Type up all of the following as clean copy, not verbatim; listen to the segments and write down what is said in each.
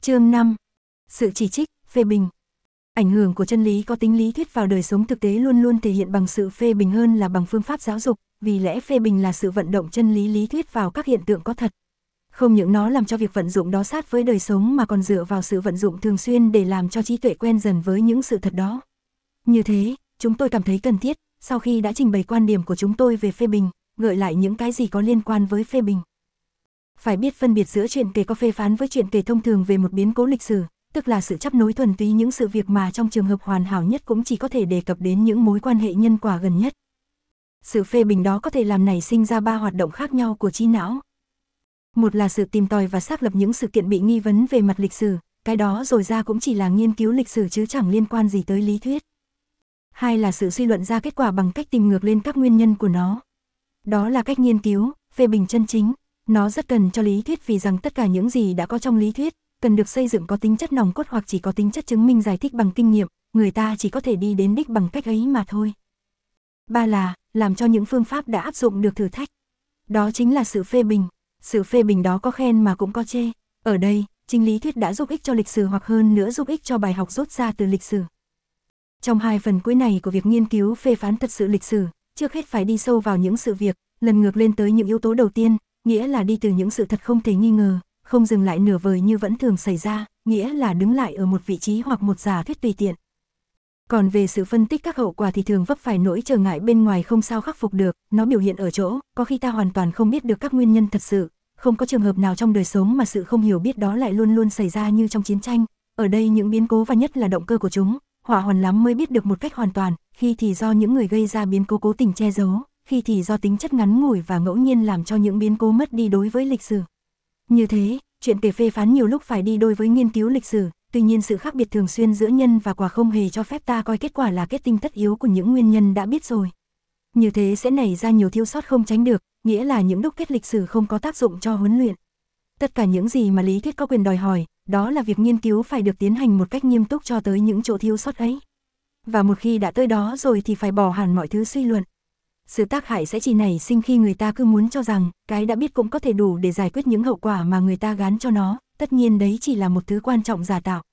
Chương 5. Sự chỉ trích, phê bình. Ảnh hưởng của chân lý có tính lý thuyết vào đời sống thực tế luôn luôn thể hiện bằng sự phê bình hơn là bằng phương pháp giáo dục, vì lẽ phê bình là sự vận động chân lý lý thuyết vào các hiện tượng có thật. Không những nó làm cho việc vận dụng đó sát với đời sống mà còn dựa vào sự vận dụng thường xuyên để làm cho trí tuệ quen dần với những sự thật đó. Như thế, chúng tôi cảm thấy cần thiết, sau khi đã trình bày quan điểm của chúng tôi về phê bình, gợi lại những cái gì có liên quan với phê bình. Phải biết phân biệt giữa chuyện kể có phê phán với chuyện kể thông thường về một biến cố lịch sử, tức là sự chấp nối thuần túy những sự việc mà trong trường hợp hoàn hảo nhất cũng chỉ có thể đề cập đến những mối quan hệ nhân quả gần nhất. Sự phê bình đó có thể làm nảy sinh ra 3 hoạt động khác nhau của trí não. Một là sự tìm tòi và xác lập những sự kiện bị nghi vấn về mặt lịch sử, cái đó rồi ra cũng chỉ là nghiên cứu lịch sử chứ chẳng liên quan gì tới lý thuyết. Hai là sự suy luận ra kết quả bằng cách tìm ngược lên các nguyên nhân của nó. Đó là cách nghiên cứu, phê bình chân chính. Nó rất cần cho lý thuyết vì rằng tất cả những gì đã có trong lý thuyết, cần được xây dựng có tính chất nòng cốt hoặc chỉ có tính chất chứng minh giải thích bằng kinh nghiệm, người ta chỉ có thể đi đến đích bằng cách ấy mà thôi. Ba là, làm cho những phương pháp đã áp dụng được thử thách. Đó chính là sự phê bình. Sự phê bình đó có khen mà cũng có chê. Ở đây, chính lý thuyết đã giúp ích cho lịch sử hoặc hơn nữa giúp ích cho bài học rút ra từ lịch sử. Trong 2 phần cuối này của việc nghiên cứu phê phán thật sự lịch sử, trước hết phải đi sâu vào những sự việc, lần ngược lên tới những yếu tố đầu tiên, nghĩa là đi từ những sự thật không thể nghi ngờ, không dừng lại nửa vời như vẫn thường xảy ra, nghĩa là đứng lại ở một vị trí hoặc một giả thuyết tùy tiện. Còn về sự phân tích các hậu quả thì thường vấp phải nỗi trở ngại bên ngoài không sao khắc phục được, nó biểu hiện ở chỗ, có khi ta hoàn toàn không biết được các nguyên nhân thật sự, không có trường hợp nào trong đời sống mà sự không hiểu biết đó lại luôn luôn xảy ra như trong chiến tranh, ở đây những biến cố và nhất là động cơ của chúng, hỏa hoàn lắm mới biết được một cách hoàn toàn, khi thì do những người gây ra biến cố cố tình che giấu, khi thì do tính chất ngắn ngủi và ngẫu nhiên làm cho những biến cố mất đi đối với lịch sử. Như thế, chuyện kể phê phán nhiều lúc phải đi đôi với nghiên cứu lịch sử, tuy nhiên sự khác biệt thường xuyên giữa nhân và quả không hề cho phép ta coi kết quả là kết tinh tất yếu của những nguyên nhân đã biết rồi. Như thế sẽ nảy ra nhiều thiếu sót không tránh được, nghĩa là những đúc kết lịch sử không có tác dụng cho huấn luyện. Tất cả những gì mà lý thuyết có quyền đòi hỏi, đó là việc nghiên cứu phải được tiến hành một cách nghiêm túc cho tới những chỗ thiếu sót ấy. Và một khi đã tới đó rồi thì phải bỏ hẳn mọi thứ suy luận. Sự tác hại sẽ chỉ nảy sinh khi người ta cứ muốn cho rằng cái đã biết cũng có thể đủ để giải quyết những hậu quả mà người ta gán cho nó, tất nhiên đấy chỉ là một thứ quan trọng giả tạo.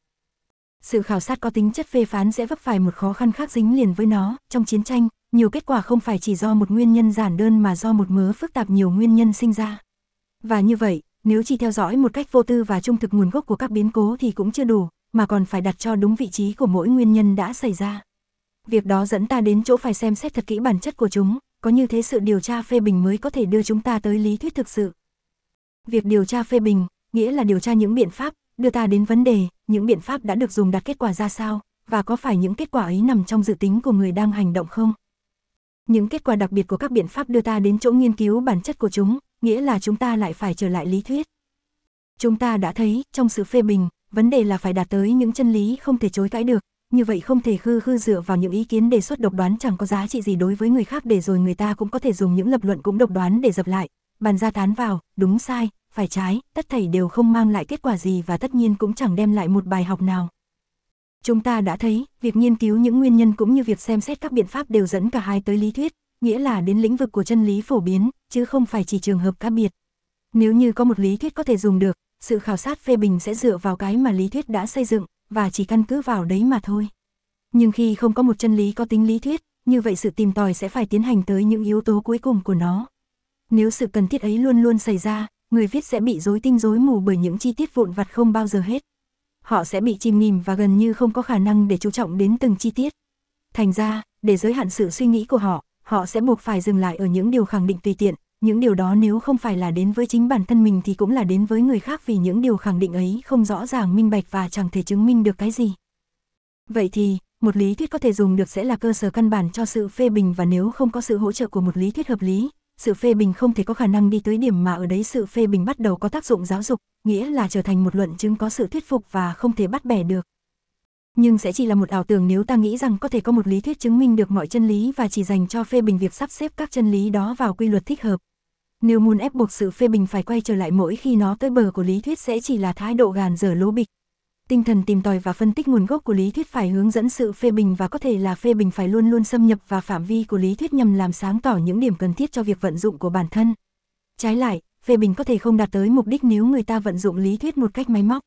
Sự khảo sát có tính chất phê phán sẽ vấp phải một khó khăn khác dính liền với nó. Trong chiến tranh, nhiều kết quả không phải chỉ do một nguyên nhân giản đơn mà do một mớ phức tạp nhiều nguyên nhân sinh ra. Và như vậy, nếu chỉ theo dõi một cách vô tư và trung thực nguồn gốc của các biến cố thì cũng chưa đủ, mà còn phải đặt cho đúng vị trí của mỗi nguyên nhân đã xảy ra. Việc đó dẫn ta đến chỗ phải xem xét thật kỹ bản chất của chúng, có như thế sự điều tra phê bình mới có thể đưa chúng ta tới lý thuyết thực sự. Việc điều tra phê bình, nghĩa là điều tra những biện pháp, đưa ta đến vấn đề, những biện pháp đã được dùng đạt kết quả ra sao, và có phải những kết quả ấy nằm trong dự tính của người đang hành động không? Những kết quả đặc biệt của các biện pháp đưa ta đến chỗ nghiên cứu bản chất của chúng, nghĩa là chúng ta lại phải trở lại lý thuyết. Chúng ta đã thấy, trong sự phê bình, vấn đề là phải đạt tới những chân lý không thể chối cãi được, như vậy không thể khư dựa vào những ý kiến đề xuất độc đoán chẳng có giá trị gì đối với người khác để rồi người ta cũng có thể dùng những lập luận cũng độc đoán để dập lại, bàn ra tán vào, đúng sai, phải trái, tất thảy đều không mang lại kết quả gì và tất nhiên cũng chẳng đem lại một bài học nào. Chúng ta đã thấy, việc nghiên cứu những nguyên nhân cũng như việc xem xét các biện pháp đều dẫn cả hai tới lý thuyết, nghĩa là đến lĩnh vực của chân lý phổ biến, chứ không phải chỉ trường hợp cá biệt. Nếu như có một lý thuyết có thể dùng được, sự khảo sát phê bình sẽ dựa vào cái mà lý thuyết đã xây dựng, và chỉ căn cứ vào đấy mà thôi. Nhưng khi không có một chân lý có tính lý thuyết, như vậy sự tìm tòi sẽ phải tiến hành tới những yếu tố cuối cùng của nó. Nếu sự cần thiết ấy luôn luôn xảy ra, người viết sẽ bị rối tinh rối mù bởi những chi tiết vụn vặt không bao giờ hết. Họ sẽ bị chìm nghỉm và gần như không có khả năng để chú trọng đến từng chi tiết. Thành ra, để giới hạn sự suy nghĩ của họ, họ sẽ buộc phải dừng lại ở những điều khẳng định tùy tiện. Những điều đó nếu không phải là đến với chính bản thân mình thì cũng là đến với người khác vì những điều khẳng định ấy không rõ ràng minh bạch và chẳng thể chứng minh được cái gì. Vậy thì, một lý thuyết có thể dùng được sẽ là cơ sở căn bản cho sự phê bình và nếu không có sự hỗ trợ của một lý thuyết hợp lý, sự phê bình không thể có khả năng đi tới điểm mà ở đấy sự phê bình bắt đầu có tác dụng giáo dục, nghĩa là trở thành một luận chứng có sự thuyết phục và không thể bắt bẻ được. Nhưng sẽ chỉ là một ảo tưởng nếu ta nghĩ rằng có thể có một lý thuyết chứng minh được mọi chân lý và chỉ dành cho phê bình việc sắp xếp các chân lý đó vào quy luật thích hợp. Nếu muốn ép buộc sự phê bình phải quay trở lại mỗi khi nó tới bờ của lý thuyết sẽ chỉ là thái độ gàn dở lố bịch. Tinh thần tìm tòi và phân tích nguồn gốc của lý thuyết phải hướng dẫn sự phê bình và có thể là phê bình phải luôn luôn xâm nhập vào phạm vi của lý thuyết nhằm làm sáng tỏ những điểm cần thiết cho việc vận dụng của bản thân. Trái lại, phê bình có thể không đạt tới mục đích nếu người ta vận dụng lý thuyết một cách máy móc.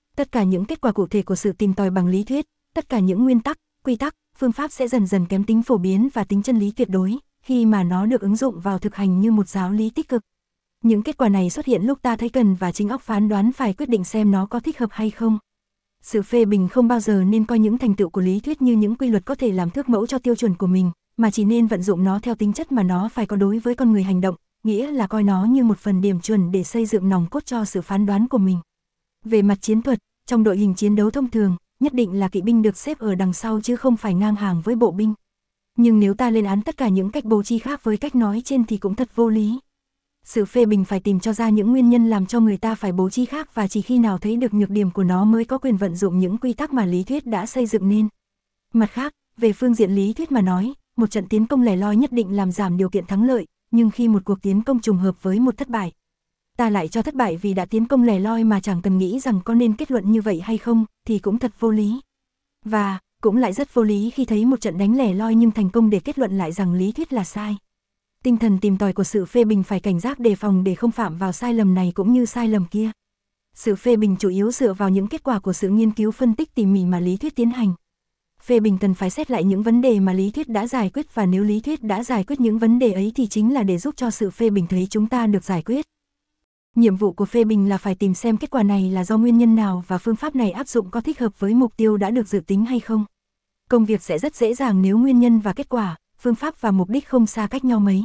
Tất cả những kết quả cụ thể của sự tìm tòi bằng lý thuyết, tất cả những nguyên tắc, quy tắc, phương pháp sẽ dần dần kém tính phổ biến và tính chân lý tuyệt đối, khi mà nó được ứng dụng vào thực hành như một giáo lý tích cực. Những kết quả này xuất hiện lúc ta thấy cần và chính óc phán đoán phải quyết định xem nó có thích hợp hay không. Sự phê bình không bao giờ nên coi những thành tựu của lý thuyết như những quy luật có thể làm thước mẫu cho tiêu chuẩn của mình, mà chỉ nên vận dụng nó theo tính chất mà nó phải có đối với con người hành động, nghĩa là coi nó như một phần điểm chuẩn để xây dựng nòng cốt cho sự phán đoán của mình. Về mặt chiến thuật, trong đội hình chiến đấu thông thường, nhất định là kỵ binh được xếp ở đằng sau chứ không phải ngang hàng với bộ binh. Nhưng nếu ta lên án tất cả những cách bố trí khác với cách nói trên thì cũng thật vô lý. Sự phê bình phải tìm cho ra những nguyên nhân làm cho người ta phải bố trí khác, và chỉ khi nào thấy được nhược điểm của nó mới có quyền vận dụng những quy tắc mà lý thuyết đã xây dựng nên. Mặt khác, về phương diện lý thuyết mà nói, một trận tiến công lẻ loi nhất định làm giảm điều kiện thắng lợi, nhưng khi một cuộc tiến công trùng hợp với một thất bại, ta lại cho thất bại vì đã tiến công lẻ loi mà chẳng cần nghĩ rằng có nên kết luận như vậy hay không, thì cũng thật vô lý. Và cũng lại rất vô lý khi thấy một trận đánh lẻ loi nhưng thành công để kết luận lại rằng lý thuyết là sai. Tinh thần tìm tòi của sự phê bình phải cảnh giác đề phòng để không phạm vào sai lầm này cũng như sai lầm kia. Sự phê bình chủ yếu dựa vào những kết quả của sự nghiên cứu phân tích tỉ mỉ mà lý thuyết tiến hành. Phê bình cần phải xét lại những vấn đề mà lý thuyết đã giải quyết, và nếu lý thuyết đã giải quyết những vấn đề ấy thì chính là để giúp cho sự phê bình thấy chúng ta được giải quyết. Nhiệm vụ của phê bình là phải tìm xem kết quả này là do nguyên nhân nào và phương pháp này áp dụng có thích hợp với mục tiêu đã được dự tính hay không. Công việc sẽ rất dễ dàng nếu nguyên nhân và kết quả, phương pháp và mục đích không xa cách nhau mấy.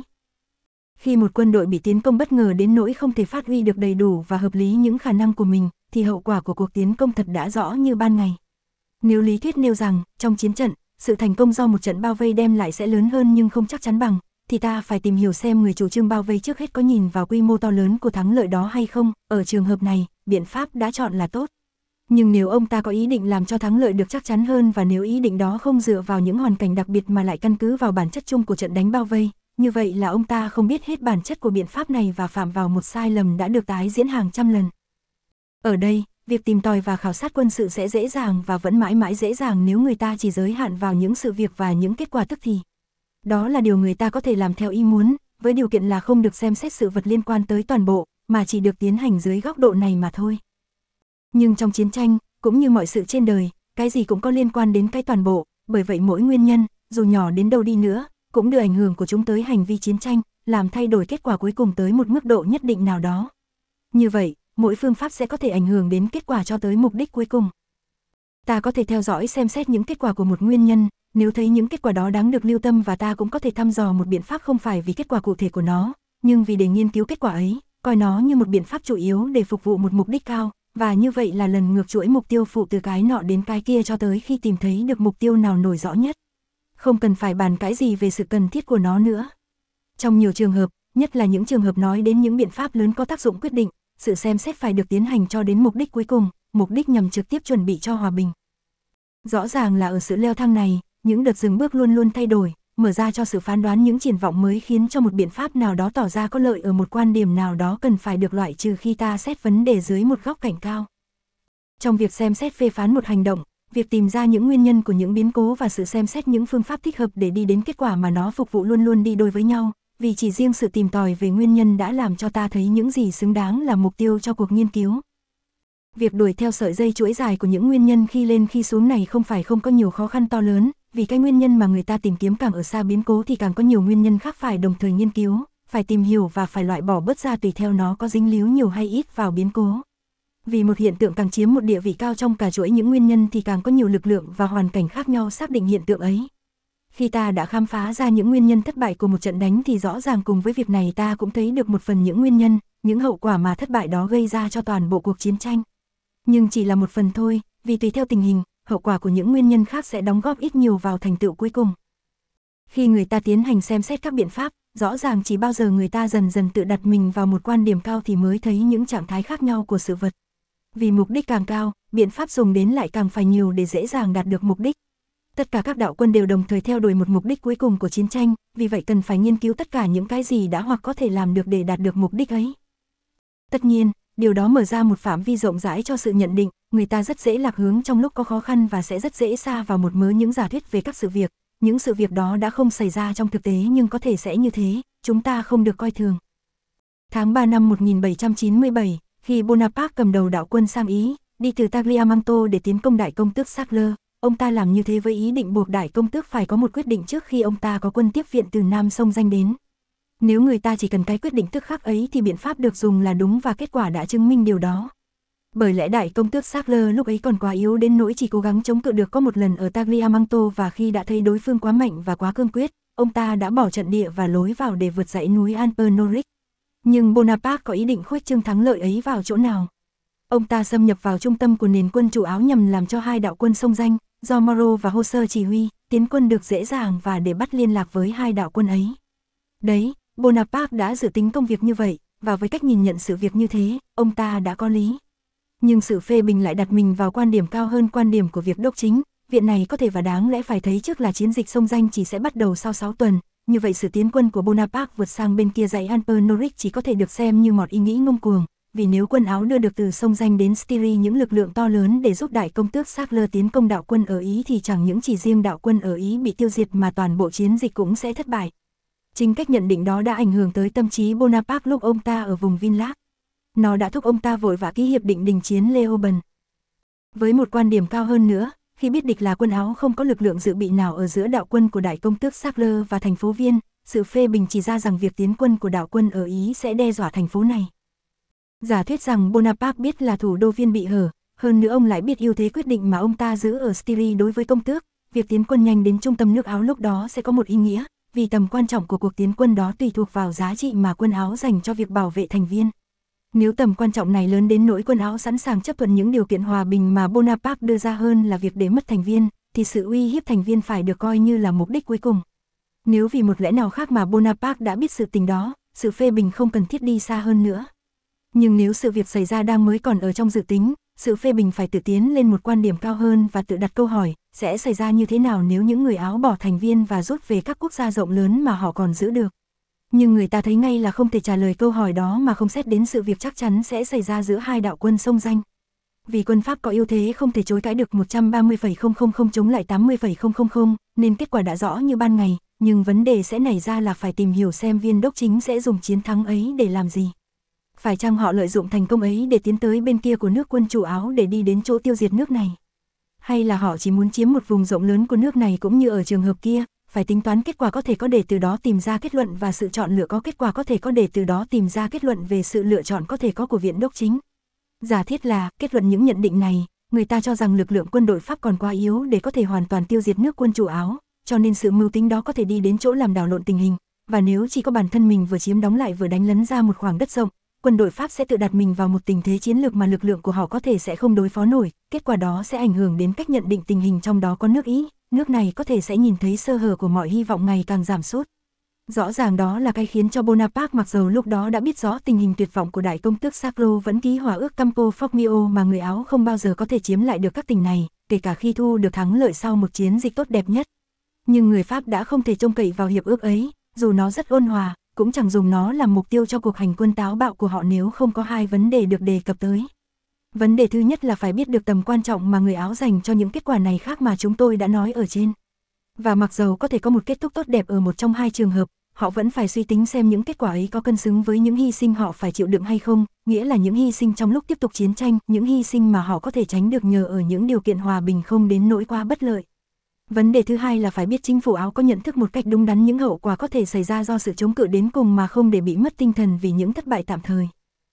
Khi một quân đội bị tiến công bất ngờ đến nỗi không thể phát huy được đầy đủ và hợp lý những khả năng của mình, thì hậu quả của cuộc tiến công thật đã rõ như ban ngày. Nếu lý thuyết nêu rằng, trong chiến trận, sự thành công do một trận bao vây đem lại sẽ lớn hơn nhưng không chắc chắn bằng, thì ta phải tìm hiểu xem người chủ trương bao vây trước hết có nhìn vào quy mô to lớn của thắng lợi đó hay không. Ở trường hợp này, biện pháp đã chọn là tốt. Nhưng nếu ông ta có ý định làm cho thắng lợi được chắc chắn hơn, và nếu ý định đó không dựa vào những hoàn cảnh đặc biệt mà lại căn cứ vào bản chất chung của trận đánh bao vây, như vậy là ông ta không biết hết bản chất của biện pháp này và phạm vào một sai lầm đã được tái diễn hàng trăm lần. Ở đây, việc tìm tòi và khảo sát quân sự sẽ dễ dàng và vẫn mãi mãi dễ dàng nếu người ta chỉ giới hạn vào những sự việc và những kết quả tức thì. Đó là điều người ta có thể làm theo ý muốn, với điều kiện là không được xem xét sự vật liên quan tới toàn bộ, mà chỉ được tiến hành dưới góc độ này mà thôi. Nhưng trong chiến tranh, cũng như mọi sự trên đời, cái gì cũng có liên quan đến cái toàn bộ, bởi vậy mỗi nguyên nhân, dù nhỏ đến đâu đi nữa, cũng đưa ảnh hưởng của chúng tới hành vi chiến tranh, làm thay đổi kết quả cuối cùng tới một mức độ nhất định nào đó. Như vậy, mỗi phương pháp sẽ có thể ảnh hưởng đến kết quả cho tới mục đích cuối cùng. Ta có thể theo dõi xem xét những kết quả của một nguyên nhân, nếu thấy những kết quả đó đáng được lưu tâm, và ta cũng có thể thăm dò một biện pháp không phải vì kết quả cụ thể của nó, nhưng vì để nghiên cứu kết quả ấy, coi nó như một biện pháp chủ yếu để phục vụ một mục đích cao, và như vậy là lần ngược chuỗi mục tiêu phụ từ cái nọ đến cái kia cho tới khi tìm thấy được mục tiêu nào nổi rõ nhất. Không cần phải bàn cãi gì về sự cần thiết của nó nữa. Trong nhiều trường hợp, nhất là những trường hợp nói đến những biện pháp lớn có tác dụng quyết định, sự xem xét phải được tiến hành cho đến mục đích cuối cùng, mục đích nhằm trực tiếp chuẩn bị cho hòa bình. Rõ ràng là ở sự leo thang này, những đợt dừng bước luôn luôn thay đổi, mở ra cho sự phán đoán những triển vọng mới, khiến cho một biện pháp nào đó tỏ ra có lợi ở một quan điểm nào đó cần phải được loại trừ khi ta xét vấn đề dưới một góc cạnh cao. Trong việc xem xét phê phán một hành động, việc tìm ra những nguyên nhân của những biến cố và sự xem xét những phương pháp thích hợp để đi đến kết quả mà nó phục vụ luôn luôn đi đôi với nhau, vì chỉ riêng sự tìm tòi về nguyên nhân đã làm cho ta thấy những gì xứng đáng là mục tiêu cho cuộc nghiên cứu. Việc đuổi theo sợi dây chuỗi dài của những nguyên nhân khi lên khi xuống này không phải không có nhiều khó khăn to lớn, vì cái nguyên nhân mà người ta tìm kiếm càng ở xa biến cố thì càng có nhiều nguyên nhân khác phải đồng thời nghiên cứu, phải tìm hiểu và phải loại bỏ bớt ra tùy theo nó có dính líu nhiều hay ít vào biến cố. Vì một hiện tượng càng chiếm một địa vị cao trong cả chuỗi những nguyên nhân thì càng có nhiều lực lượng và hoàn cảnh khác nhau xác định hiện tượng ấy. Khi ta đã khám phá ra những nguyên nhân thất bại của một trận đánh thì rõ ràng cùng với việc này ta cũng thấy được một phần những nguyên nhân, những hậu quả mà thất bại đó gây ra cho toàn bộ cuộc chiến tranh. Nhưng chỉ là một phần thôi, vì tùy theo tình hình, hậu quả của những nguyên nhân khác sẽ đóng góp ít nhiều vào thành tựu cuối cùng. Khi người ta tiến hành xem xét các biện pháp, rõ ràng chỉ bao giờ người ta dần dần tự đặt mình vào một quan điểm cao thì mới thấy những trạng thái khác nhau của sự vật. Vì mục đích càng cao, biện pháp dùng đến lại càng phải nhiều để dễ dàng đạt được mục đích. Tất cả các đạo quân đều đồng thời theo đuổi một mục đích cuối cùng của chiến tranh, vì vậy cần phải nghiên cứu tất cả những cái gì đã hoặc có thể làm được để đạt được mục đích ấy. Tất nhiên, điều đó mở ra một phạm vi rộng rãi cho sự nhận định, người ta rất dễ lạc hướng trong lúc có khó khăn và sẽ rất dễ sa vào một mớ những giả thuyết về các sự việc. Những sự việc đó đã không xảy ra trong thực tế nhưng có thể sẽ như thế, chúng ta không được coi thường. Tháng 3 năm 1797, khi Bonaparte cầm đầu đạo quân sang Ý, đi từ Tagliamanto để tiến công đại công tước Sackler. Ông ta làm như thế với ý định buộc đại công tước phải có một quyết định trước khi ông ta có quân tiếp viện từ Nam sông Danh đến. Nếu người ta chỉ cần cái quyết định tức khắc ấy thì biện pháp được dùng là đúng và kết quả đã chứng minh điều đó. Bởi lẽ đại công tước Sackler lúc ấy còn quá yếu đến nỗi chỉ cố gắng chống cự được có một lần ở Tagliamanto, và khi đã thấy đối phương quá mạnh và quá cương quyết, ông ta đã bỏ trận địa và lối vào để vượt dãy núi Alpernoric. Nhưng Bonaparte có ý định khuếch trương thắng lợi ấy vào chỗ nào? Ông ta xâm nhập vào trung tâm của nền quân chủ Áo nhằm làm cho hai đạo quân sông Danh, do Mauro và Hoser chỉ huy, tiến quân được dễ dàng và để bắt liên lạc với hai đạo quân ấy. Đấy, Bonaparte đã dự tính công việc như vậy, và với cách nhìn nhận sự việc như thế, ông ta đã có lý. Nhưng sự phê bình lại đặt mình vào quan điểm cao hơn quan điểm của việc đốc chính. Viện này có thể và đáng lẽ phải thấy trước là chiến dịch sông Danh chỉ sẽ bắt đầu sau 6 tuần, như vậy sự tiến quân của Bonaparte vượt sang bên kia dãy Alpernoric chỉ có thể được xem như một ý nghĩ ngông cuồng, vì nếu quân Áo đưa được từ sông Danh đến Styria những lực lượng to lớn để giúp đại công tước Sackler tiến công đạo quân ở Ý thì chẳng những chỉ riêng đạo quân ở Ý bị tiêu diệt mà toàn bộ chiến dịch cũng sẽ thất bại. Chính cách nhận định đó đã ảnh hưởng tới tâm trí Bonaparte lúc ông ta ở vùng Vinlac. Nó đã thúc ông ta vội vã ký hiệp định đình chiến Leoben. Với một quan điểm cao hơn nữa, khi biết địch là quân Áo không có lực lượng dự bị nào ở giữa đạo quân của đại công tước Sackler và thành phố Viên, sự phê bình chỉ ra rằng việc tiến quân của đạo quân ở Ý sẽ đe dọa thành phố này. Giả thuyết rằng Bonaparte biết là thủ đô Viên bị hở, hơn nữa ông lại biết ưu thế quyết định mà ông ta giữ ở Styria đối với công tước, việc tiến quân nhanh đến trung tâm nước Áo lúc đó sẽ có một ý nghĩa, vì tầm quan trọng của cuộc tiến quân đó tùy thuộc vào giá trị mà quân Áo dành cho việc bảo vệ thành Viên. Nếu tầm quan trọng này lớn đến nỗi quân Áo sẵn sàng chấp thuận những điều kiện hòa bình mà Bonaparte đưa ra hơn là việc để mất thành Viên, thì sự uy hiếp thành Viên phải được coi như là mục đích cuối cùng. Nếu vì một lẽ nào khác mà Bonaparte đã biết sự tình đó, sự phê bình không cần thiết đi xa hơn nữa. Nhưng nếu sự việc xảy ra đang mới còn ở trong dự tính, sự phê bình phải tự tiến lên một quan điểm cao hơn và tự đặt câu hỏi, sẽ xảy ra như thế nào nếu những người Áo bỏ thành Viên và rút về các quốc gia rộng lớn mà họ còn giữ được. Nhưng người ta thấy ngay là không thể trả lời câu hỏi đó mà không xét đến sự việc chắc chắn sẽ xảy ra giữa hai đạo quân sông Danh. Vì quân Pháp có ưu thế không thể chối cãi được 130,000 chống lại 80,000, nên kết quả đã rõ như ban ngày, nhưng vấn đề sẽ nảy ra là phải tìm hiểu xem viên đốc chính sẽ dùng chiến thắng ấy để làm gì. Phải chăng họ lợi dụng thành công ấy để tiến tới bên kia của nước quân chủ Áo để đi đến chỗ tiêu diệt nước này? Hay là họ chỉ muốn chiếm một vùng rộng lớn của nước này cũng như ở trường hợp kia, phải tính toán kết quả có thể có để từ đó tìm ra kết luận và sự chọn lựa có kết quả có thể có để từ đó tìm ra kết luận về sự lựa chọn có thể có của viện đốc chính. Giả thiết là, kết luận những nhận định này, người ta cho rằng lực lượng quân đội Pháp còn quá yếu để có thể hoàn toàn tiêu diệt nước quân chủ Áo, cho nên sự mưu tính đó có thể đi đến chỗ làm đảo lộn tình hình, và nếu chỉ có bản thân mình vừa chiếm đóng lại vừa đánh lấn ra một khoảng đất rộng, quân đội Pháp sẽ tự đặt mình vào một tình thế chiến lược mà lực lượng của họ có thể sẽ không đối phó nổi, kết quả đó sẽ ảnh hưởng đến cách nhận định tình hình trong đó có nước Ý, nước này có thể sẽ nhìn thấy sơ hở của mọi hy vọng ngày càng giảm sút. Rõ ràng đó là cái khiến cho Bonaparte mặc dầu lúc đó đã biết rõ tình hình tuyệt vọng của đại công tước Sacro vẫn ký hòa ước Campo Formio mà người Áo không bao giờ có thể chiếm lại được các tỉnh này, kể cả khi thu được thắng lợi sau một chiến dịch tốt đẹp nhất. Nhưng người Pháp đã không thể trông cậy vào hiệp ước ấy, dù nó rất ôn hòa, cũng chẳng dùng nó làm mục tiêu cho cuộc hành quân táo bạo của họ nếu không có hai vấn đề được đề cập tới. Vấn đề thứ nhất là phải biết được tầm quan trọng mà người Áo dành cho những kết quả này khác mà chúng tôi đã nói ở trên. Và mặc dầu có thể có một kết thúc tốt đẹp ở một trong hai trường hợp, họ vẫn phải suy tính xem những kết quả ấy có cân xứng với những hy sinh họ phải chịu đựng hay không, nghĩa là những hy sinh trong lúc tiếp tục chiến tranh, những hy sinh mà họ có thể tránh được nhờ ở những điều kiện hòa bình không đến nỗi quá bất lợi. Vấn đề thứ hai là phải biết chính phủ Áo có nhận thức một cách đúng đắn những hậu quả có thể xảy ra do sự chống cự đến cùng mà không để bị mất tinh thần vì những thất bại tạm thời.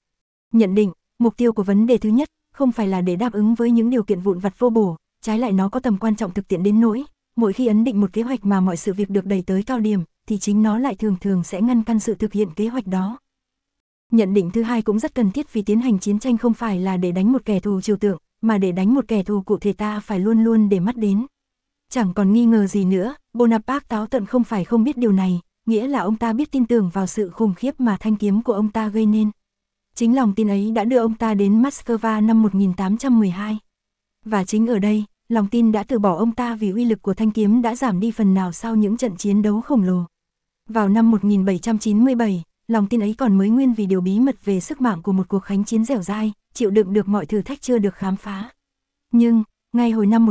Nhận định, mục tiêu của vấn đề thứ nhất không phải là để đáp ứng với những điều kiện vụn vặt vô bổ, trái lại nó có tầm quan trọng thực tiễn đến nỗi, mỗi khi ấn định một kế hoạch mà mọi sự việc được đẩy tới cao điểm, thì chính nó lại thường thường sẽ ngăn căn sự thực hiện kế hoạch đó. Nhận định thứ hai cũng rất cần thiết vì tiến hành chiến tranh không phải là để đánh một kẻ thù trừu tượng, mà để đánh một kẻ thù cụ thể ta phải luôn luôn để mắt đến. Chẳng còn nghi ngờ gì nữa, Bonaparte táo tận không phải không biết điều này, nghĩa là ông ta biết tin tưởng vào sự khủng khiếp mà thanh kiếm của ông ta gây nên. Chính lòng tin ấy đã đưa ông ta đến Moscow năm 1812. Và chính ở đây, lòng tin đã từ bỏ ông ta vì uy lực của thanh kiếm đã giảm đi phần nào sau những trận chiến đấu khổng lồ. Vào năm 1797, lòng tin ấy còn mới nguyên vì điều bí mật về sức mạnh của một cuộc kháng chiến dẻo dai, chịu đựng được mọi thử thách chưa được khám phá. Nhưng, ngay hồi năm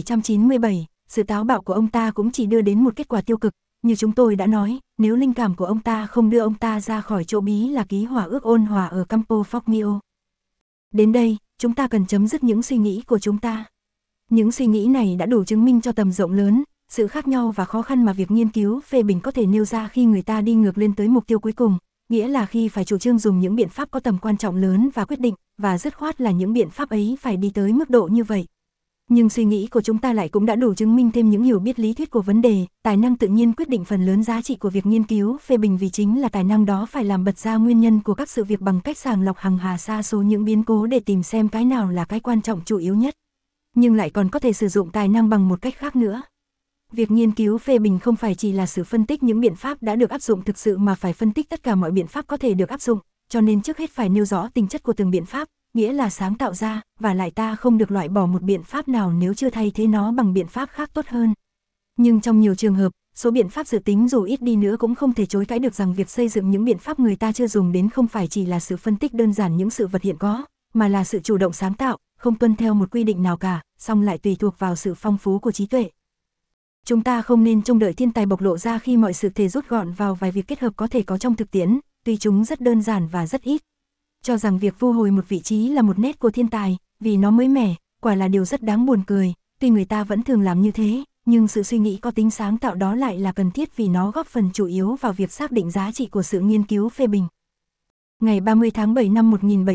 1797, sự táo bạo của ông ta cũng chỉ đưa đến một kết quả tiêu cực, như chúng tôi đã nói, nếu linh cảm của ông ta không đưa ông ta ra khỏi chỗ bí là ký hòa ước ôn hòa ở Campo Formio. Đến đây, chúng ta cần chấm dứt những suy nghĩ của chúng ta. Những suy nghĩ này đã đủ chứng minh cho tầm rộng lớn, sự khác nhau và khó khăn mà việc nghiên cứu phê bình có thể nêu ra khi người ta đi ngược lên tới mục tiêu cuối cùng, nghĩa là khi phải chủ trương dùng những biện pháp có tầm quan trọng lớn và quyết định, và dứt khoát là những biện pháp ấy phải đi tới mức độ như vậy. Nhưng suy nghĩ của chúng ta lại cũng đã đủ chứng minh thêm những hiểu biết lý thuyết của vấn đề, tài năng tự nhiên quyết định phần lớn giá trị của việc nghiên cứu phê bình vì chính là tài năng đó phải làm bật ra nguyên nhân của các sự việc bằng cách sàng lọc hằng hà sa số những biến cố để tìm xem cái nào là cái quan trọng chủ yếu nhất. Nhưng lại còn có thể sử dụng tài năng bằng một cách khác nữa. Việc nghiên cứu phê bình không phải chỉ là sự phân tích những biện pháp đã được áp dụng thực sự mà phải phân tích tất cả mọi biện pháp có thể được áp dụng, cho nên trước hết phải nêu rõ tính chất của từng biện pháp, nghĩa là sáng tạo ra, và lại ta không được loại bỏ một biện pháp nào nếu chưa thay thế nó bằng biện pháp khác tốt hơn. Nhưng trong nhiều trường hợp, số biện pháp dự tính dù ít đi nữa cũng không thể chối cãi được rằng việc xây dựng những biện pháp người ta chưa dùng đến không phải chỉ là sự phân tích đơn giản những sự vật hiện có, mà là sự chủ động sáng tạo, không tuân theo một quy định nào cả, song lại tùy thuộc vào sự phong phú của trí tuệ. Chúng ta không nên trông đợi thiên tài bộc lộ ra khi mọi sự thể rút gọn vào vài việc kết hợp có thể có trong thực tiễn, tuy chúng rất đơn giản và rất ít. Cho rằng việc vu hồi một vị trí là một nét của thiên tài, vì nó mới mẻ, quả là điều rất đáng buồn cười, tuy người ta vẫn thường làm như thế, nhưng sự suy nghĩ có tính sáng tạo đó lại là cần thiết vì nó góp phần chủ yếu vào việc xác định giá trị của sự nghiên cứu phê bình. Ngày 30 tháng 7 năm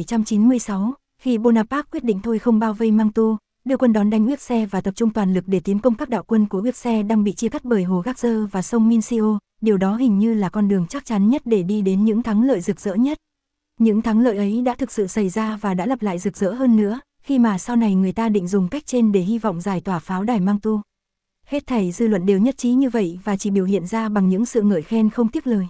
1796, khi Bonaparte quyết định thôi không bao vây Mantoue, đưa quân đón đánh Uixe và tập trung toàn lực để tiến công các đạo quân của Uixe đang bị chia cắt bởi hồ Garzer và sông Mincio, điều đó hình như là con đường chắc chắn nhất để đi đến những thắng lợi rực rỡ nhất. Những thắng lợi ấy đã thực sự xảy ra và đã lặp lại rực rỡ hơn nữa, khi mà sau này người ta định dùng cách trên để hy vọng giải tỏa pháo đài Mantoue. Hết thảy dư luận đều nhất trí như vậy và chỉ biểu hiện ra bằng những sự ngợi khen không tiếc lời.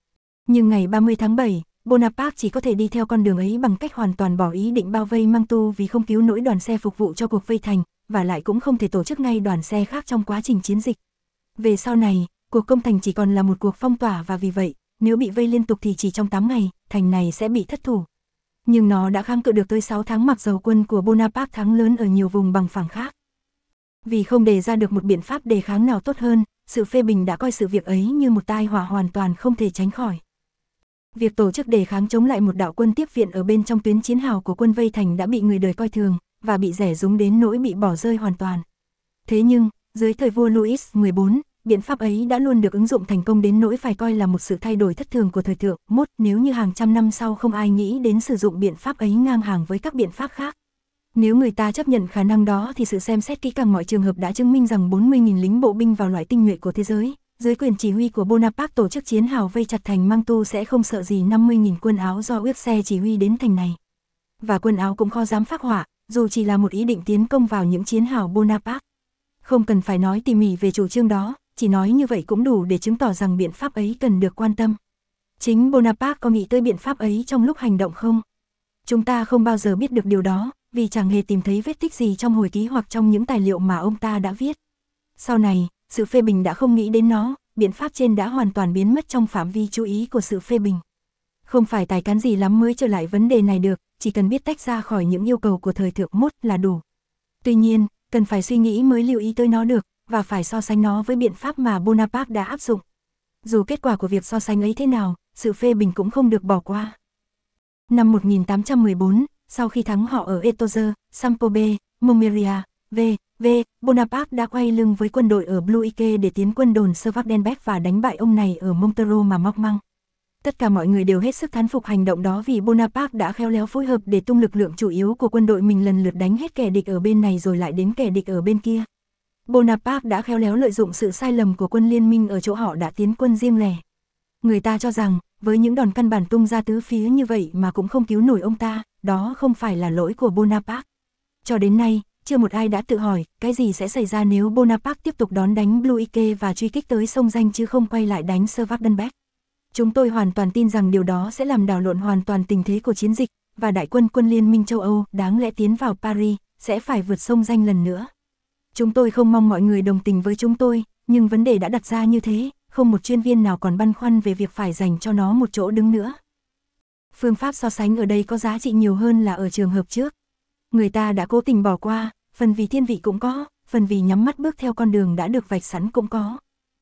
Nhưng ngày 30 tháng 7, Bonaparte chỉ có thể đi theo con đường ấy bằng cách hoàn toàn bỏ ý định bao vây Mantoue vì không cứu nổi đoàn xe phục vụ cho cuộc vây thành, và lại cũng không thể tổ chức ngay đoàn xe khác trong quá trình chiến dịch. Về sau này, cuộc công thành chỉ còn là một cuộc phong tỏa và vì vậy, nếu bị vây liên tục thì chỉ trong 8 ngày, thành này sẽ bị thất thủ. Nhưng nó đã kháng cự được tới 6 tháng mặc dầu quân của Bonaparte thắng lớn ở nhiều vùng bằng phẳng khác. Vì không đề ra được một biện pháp đề kháng nào tốt hơn, sự phê bình đã coi sự việc ấy như một tai họa hoàn toàn không thể tránh khỏi. Việc tổ chức đề kháng chống lại một đạo quân tiếp viện ở bên trong tuyến chiến hào của quân vây thành đã bị người đời coi thường, và bị rẻ rúng đến nỗi bị bỏ rơi hoàn toàn. Thế nhưng, dưới thời vua Louis XIV, biện pháp ấy đã luôn được ứng dụng thành công đến nỗi phải coi là một sự thay đổi thất thường của thời thượng, nếu như hàng trăm năm sau không ai nghĩ đến sử dụng biện pháp ấy ngang hàng với các biện pháp khác. Nếu người ta chấp nhận khả năng đó thì sự xem xét kỹ càng mọi trường hợp đã chứng minh rằng 40.000 lính bộ binh vào loại tinh nhuệ của thế giới, dưới quyền chỉ huy của Bonaparte tổ chức chiến hào vây chặt thành Mantoue sẽ không sợ gì 50.000 quân Áo do Uixe chỉ huy đến thành này. Và quân Áo cũng khó dám phác họa, dù chỉ là một ý định tiến công vào những chiến hào Bonaparte. Không cần phải nói tỉ mỉ về chủ trương đó, chỉ nói như vậy cũng đủ để chứng tỏ rằng biện pháp ấy cần được quan tâm. Chính Bonaparte có nghĩ tới biện pháp ấy trong lúc hành động không? Chúng ta không bao giờ biết được điều đó, vì chẳng hề tìm thấy vết tích gì trong hồi ký hoặc trong những tài liệu mà ông ta đã viết. Sau này, sự phê bình đã không nghĩ đến nó, biện pháp trên đã hoàn toàn biến mất trong phạm vi chú ý của sự phê bình. Không phải tài cán gì lắm mới trở lại vấn đề này được, chỉ cần biết tách ra khỏi những yêu cầu của thời thượng là đủ. Tuy nhiên, cần phải suy nghĩ mới lưu ý tới nó được, và phải so sánh nó với biện pháp mà Bonaparte đã áp dụng. Dù kết quả của việc so sánh ấy thế nào, sự phê bình cũng không được bỏ qua. Năm 1814, sau khi thắng họ ở Etoge, Saint-Paul, Montmirail, Bonaparte đã quay lưng với quân đội ở Bluike để tiến quân đồn Schwarzenberg và đánh bại ông này ở Montereau mà móc măng. Tất cả mọi người đều hết sức thán phục hành động đó vì Bonaparte đã khéo léo phối hợp để tung lực lượng chủ yếu của quân đội mình lần lượt đánh hết kẻ địch ở bên này rồi lại đến kẻ địch ở bên kia. Bonaparte đã khéo léo lợi dụng sự sai lầm của quân liên minh ở chỗ họ đã tiến quân riêng lẻ. Người ta cho rằng, với những đòn căn bản tung ra tứ phía như vậy mà cũng không cứu nổi ông ta, đó không phải là lỗi của Bonaparte. Cho đến nay, chưa một ai đã tự hỏi, cái gì sẽ xảy ra nếu Bonaparte tiếp tục đón đánh Bluike và truy kích tới sông Danh chứ không quay lại đánh Schwarzenberg. Chúng tôi hoàn toàn tin rằng điều đó sẽ làm đảo lộn hoàn toàn tình thế của chiến dịch, và đại quân Liên minh châu Âu đáng lẽ tiến vào Paris, sẽ phải vượt sông Danh lần nữa. Chúng tôi không mong mọi người đồng tình với chúng tôi, nhưng vấn đề đã đặt ra như thế, không một chuyên viên nào còn băn khoăn về việc phải dành cho nó một chỗ đứng nữa. Phương pháp so sánh ở đây có giá trị nhiều hơn là ở trường hợp trước. Người ta đã cố tình bỏ qua, phần vì thiên vị cũng có, phần vì nhắm mắt bước theo con đường đã được vạch sẵn cũng có.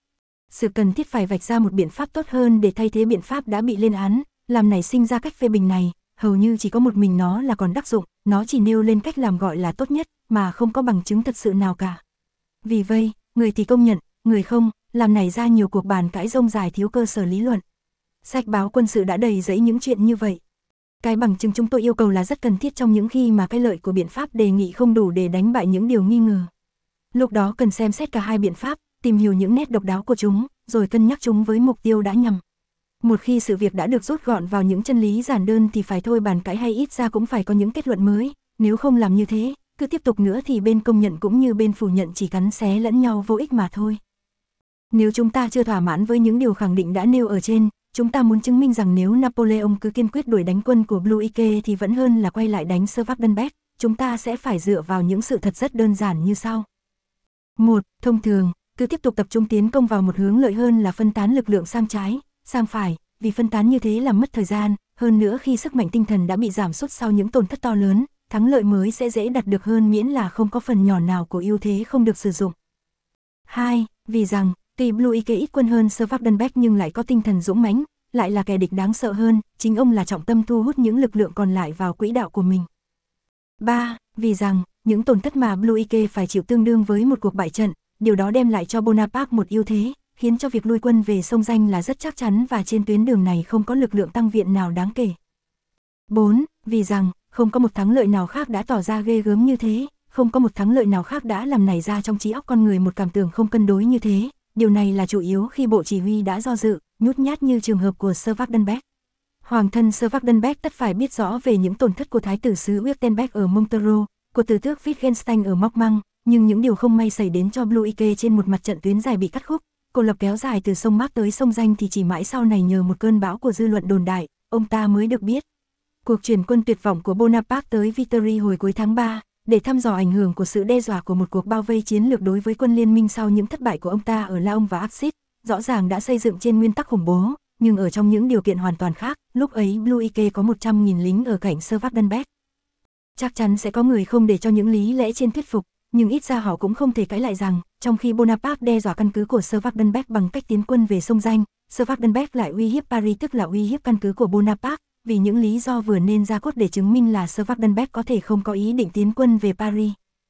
Sự cần thiết phải vạch ra một biện pháp tốt hơn để thay thế biện pháp đã bị lên án, làm nảy sinh ra cách phê bình này, hầu như chỉ có một mình nó là còn đắc dụng, nó chỉ nêu lên cách làm gọi là tốt nhất, mà không có bằng chứng thật sự nào cả. Vì vậy, người thì công nhận, người không, làm nảy ra nhiều cuộc bàn cãi rông dài thiếu cơ sở lý luận. Sách báo quân sự đã đầy rẫy những chuyện như vậy. Cái bằng chứng chúng tôi yêu cầu là rất cần thiết trong những khi mà cái lợi của biện pháp đề nghị không đủ để đánh bại những điều nghi ngờ. Lúc đó cần xem xét cả hai biện pháp, tìm hiểu những nét độc đáo của chúng, rồi cân nhắc chúng với mục tiêu đã nhằm. Một khi sự việc đã được rút gọn vào những chân lý giản đơn thì phải thôi bàn cãi hay ít ra cũng phải có những kết luận mới, nếu không làm như thế, cứ tiếp tục nữa thì bên công nhận cũng như bên phủ nhận chỉ cắn xé lẫn nhau vô ích mà thôi. Nếu chúng ta chưa thỏa mãn với những điều khẳng định đã nêu ở trên, chúng ta muốn chứng minh rằng nếu Napoleon cứ kiên quyết đuổi đánh quân của Blucher thì vẫn hơn là quay lại đánh Schwarzenberg, chúng ta sẽ phải dựa vào những sự thật rất đơn giản như sau. 1. Thông thường, cứ tiếp tục tập trung tiến công vào một hướng lợi hơn là phân tán lực lượng sang trái, sang phải, vì phân tán như thế làm mất thời gian, hơn nữa khi sức mạnh tinh thần đã bị giảm sút sau những tổn thất to lớn, thắng lợi mới sẽ dễ đạt được hơn miễn là không có phần nhỏ nào của ưu thế không được sử dụng. 2. Vì rằng, tuy Blucher ít quân hơn Schwarzenberg nhưng lại có tinh thần dũng mãnh, lại là kẻ địch đáng sợ hơn, chính ông là trọng tâm thu hút những lực lượng còn lại vào quỹ đạo của mình. 3. Vì rằng, những tổn thất mà Blucher phải chịu tương đương với một cuộc bại trận, điều đó đem lại cho Bonaparte một ưu thế, khiến cho việc lui quân về sông Danh là rất chắc chắn và trên tuyến đường này không có lực lượng tăng viện nào đáng kể. 4. Vì rằng, không có một thắng lợi nào khác đã tỏ ra ghê gớm như thế, không có một thắng lợi nào khác đã làm nảy ra trong trí óc con người một cảm tưởng không cân đối như thế, điều này là chủ yếu khi bộ chỉ huy đã do dự, nhút nhát như trường hợp của Schwarzenberg. Hoàng thân Schwarzenberg tất phải biết rõ về những tổn thất của thái tử xứ Württemberg ở Montereau, của tử tước Wittgenstein ở Mockmang, nhưng những điều không may xảy đến cho Blucher trên một mặt trận tuyến dài bị cắt khúc, cô lập kéo dài từ sông Mark tới sông Danh thì chỉ mãi sau này nhờ một cơn bão của dư luận đồn đại, ông ta mới được biết. Cuộc chuyển quân tuyệt vọng của Bonaparte tới Vitry hồi cuối tháng 3, để thăm dò ảnh hưởng của sự đe dọa của một cuộc bao vây chiến lược đối với quân liên minh sau những thất bại của ông ta ở Laon và Axis, rõ ràng đã xây dựng trên nguyên tắc khủng bố, nhưng ở trong những điều kiện hoàn toàn khác, lúc ấy Blucher có 100.000 lính ở cạnh Schwarzenberg. Chắc chắn sẽ có người không để cho những lý lẽ trên thuyết phục, nhưng ít ra họ cũng không thể cãi lại rằng, trong khi Bonaparte đe dọa căn cứ của Schwarzenberg bằng cách tiến quân về sông Danh, Schwarzenberg lại uy hiếp Paris tức là uy hiếp căn cứ của Bonaparte, vì những lý do vừa nên ra cốt để chứng minh là Schwarzenberg có thể không có ý định tiến quân về Paris.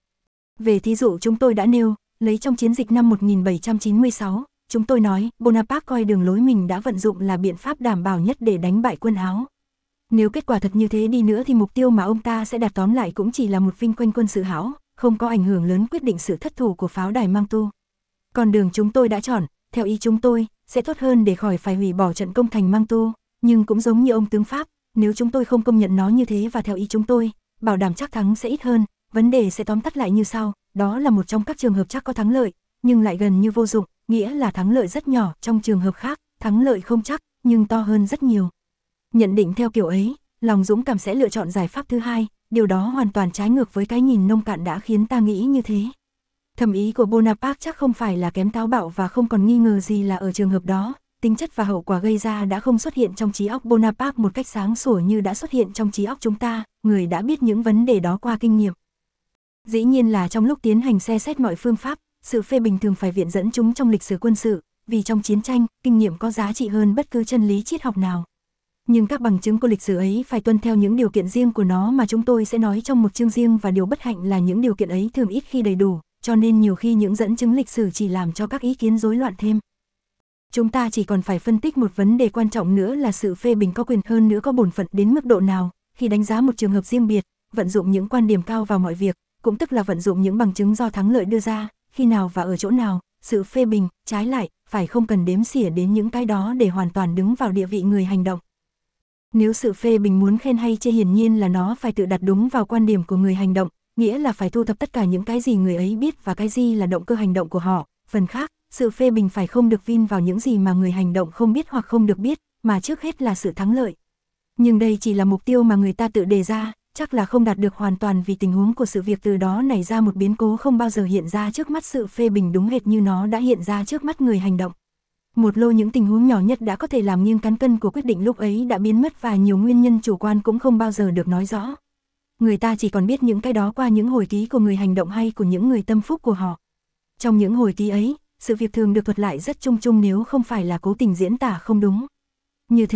Về thí dụ chúng tôi đã nêu, lấy trong chiến dịch năm 1796, chúng tôi nói Bonaparte coi đường lối mình đã vận dụng là biện pháp đảm bảo nhất để đánh bại quân Áo. Nếu kết quả thật như thế đi nữa thì mục tiêu mà ông ta sẽ đạt tóm lại cũng chỉ là một vinh quanh quân sự hão, không có ảnh hưởng lớn quyết định sự thất thủ của pháo đài Mantoue. Còn đường chúng tôi đã chọn, theo ý chúng tôi, sẽ tốt hơn để khỏi phải hủy bỏ trận công thành Mantoue, nhưng cũng giống như ông tướng Pháp, nếu chúng tôi không công nhận nó như thế và theo ý chúng tôi, bảo đảm chắc thắng sẽ ít hơn, vấn đề sẽ tóm tắt lại như sau, đó là một trong các trường hợp chắc có thắng lợi, nhưng lại gần như vô dụng, nghĩa là thắng lợi rất nhỏ, trong trường hợp khác, thắng lợi không chắc, nhưng to hơn rất nhiều. Nhận định theo kiểu ấy, lòng dũng cảm sẽ lựa chọn giải pháp thứ hai, điều đó hoàn toàn trái ngược với cái nhìn nông cạn đã khiến ta nghĩ như thế. Thẩm ý của Bonaparte chắc không phải là kém táo bạo và không còn nghi ngờ gì là ở trường hợp đó, tính chất và hậu quả gây ra đã không xuất hiện trong trí óc Bonaparte một cách sáng sủa như đã xuất hiện trong trí óc chúng ta, người đã biết những vấn đề đó qua kinh nghiệm. Dĩ nhiên là trong lúc tiến hành xe xét mọi phương pháp, sự phê bình thường phải viện dẫn chúng trong lịch sử quân sự, vì trong chiến tranh, kinh nghiệm có giá trị hơn bất cứ chân lý triết học nào. Nhưng các bằng chứng của lịch sử ấy phải tuân theo những điều kiện riêng của nó mà chúng tôi sẽ nói trong một chương riêng, và điều bất hạnh là những điều kiện ấy thường ít khi đầy đủ, cho nên nhiều khi những dẫn chứng lịch sử chỉ làm cho các ý kiến rối loạn thêm. Chúng ta chỉ còn phải phân tích một vấn đề quan trọng nữa là sự phê bình có quyền hơn nữa có bổn phận đến mức độ nào, khi đánh giá một trường hợp riêng biệt, vận dụng những quan điểm cao vào mọi việc, cũng tức là vận dụng những bằng chứng do thắng lợi đưa ra, khi nào và ở chỗ nào, sự phê bình, trái lại, phải không cần đếm xỉa đến những cái đó để hoàn toàn đứng vào địa vị người hành động. Nếu sự phê bình muốn khen hay chê hiển nhiên là nó phải tự đặt đúng vào quan điểm của người hành động, nghĩa là phải thu thập tất cả những cái gì người ấy biết và cái gì là động cơ hành động của họ. Phần khác, sự phê bình phải không được vin vào những gì mà người hành động không biết hoặc không được biết, mà trước hết là sự thắng lợi. Nhưng đây chỉ là mục tiêu mà người ta tự đề ra, chắc là không đạt được hoàn toàn vì tình huống của sự việc từ đó nảy ra một biến cố không bao giờ hiện ra trước mắt sự phê bình đúng hệt như nó đã hiện ra trước mắt người hành động. Một lô những tình huống nhỏ nhất đã có thể làm nghiêng cán cân của quyết định lúc ấy đã biến mất và nhiều nguyên nhân chủ quan cũng không bao giờ được nói rõ. Người ta chỉ còn biết những cái đó qua những hồi ký của người hành động hay của những người tâm phúc của họ. Trong những hồi ký ấy, sự việc thường được thuật lại rất chung chung nếu không phải là cố tình diễn tả không đúng. Như thế,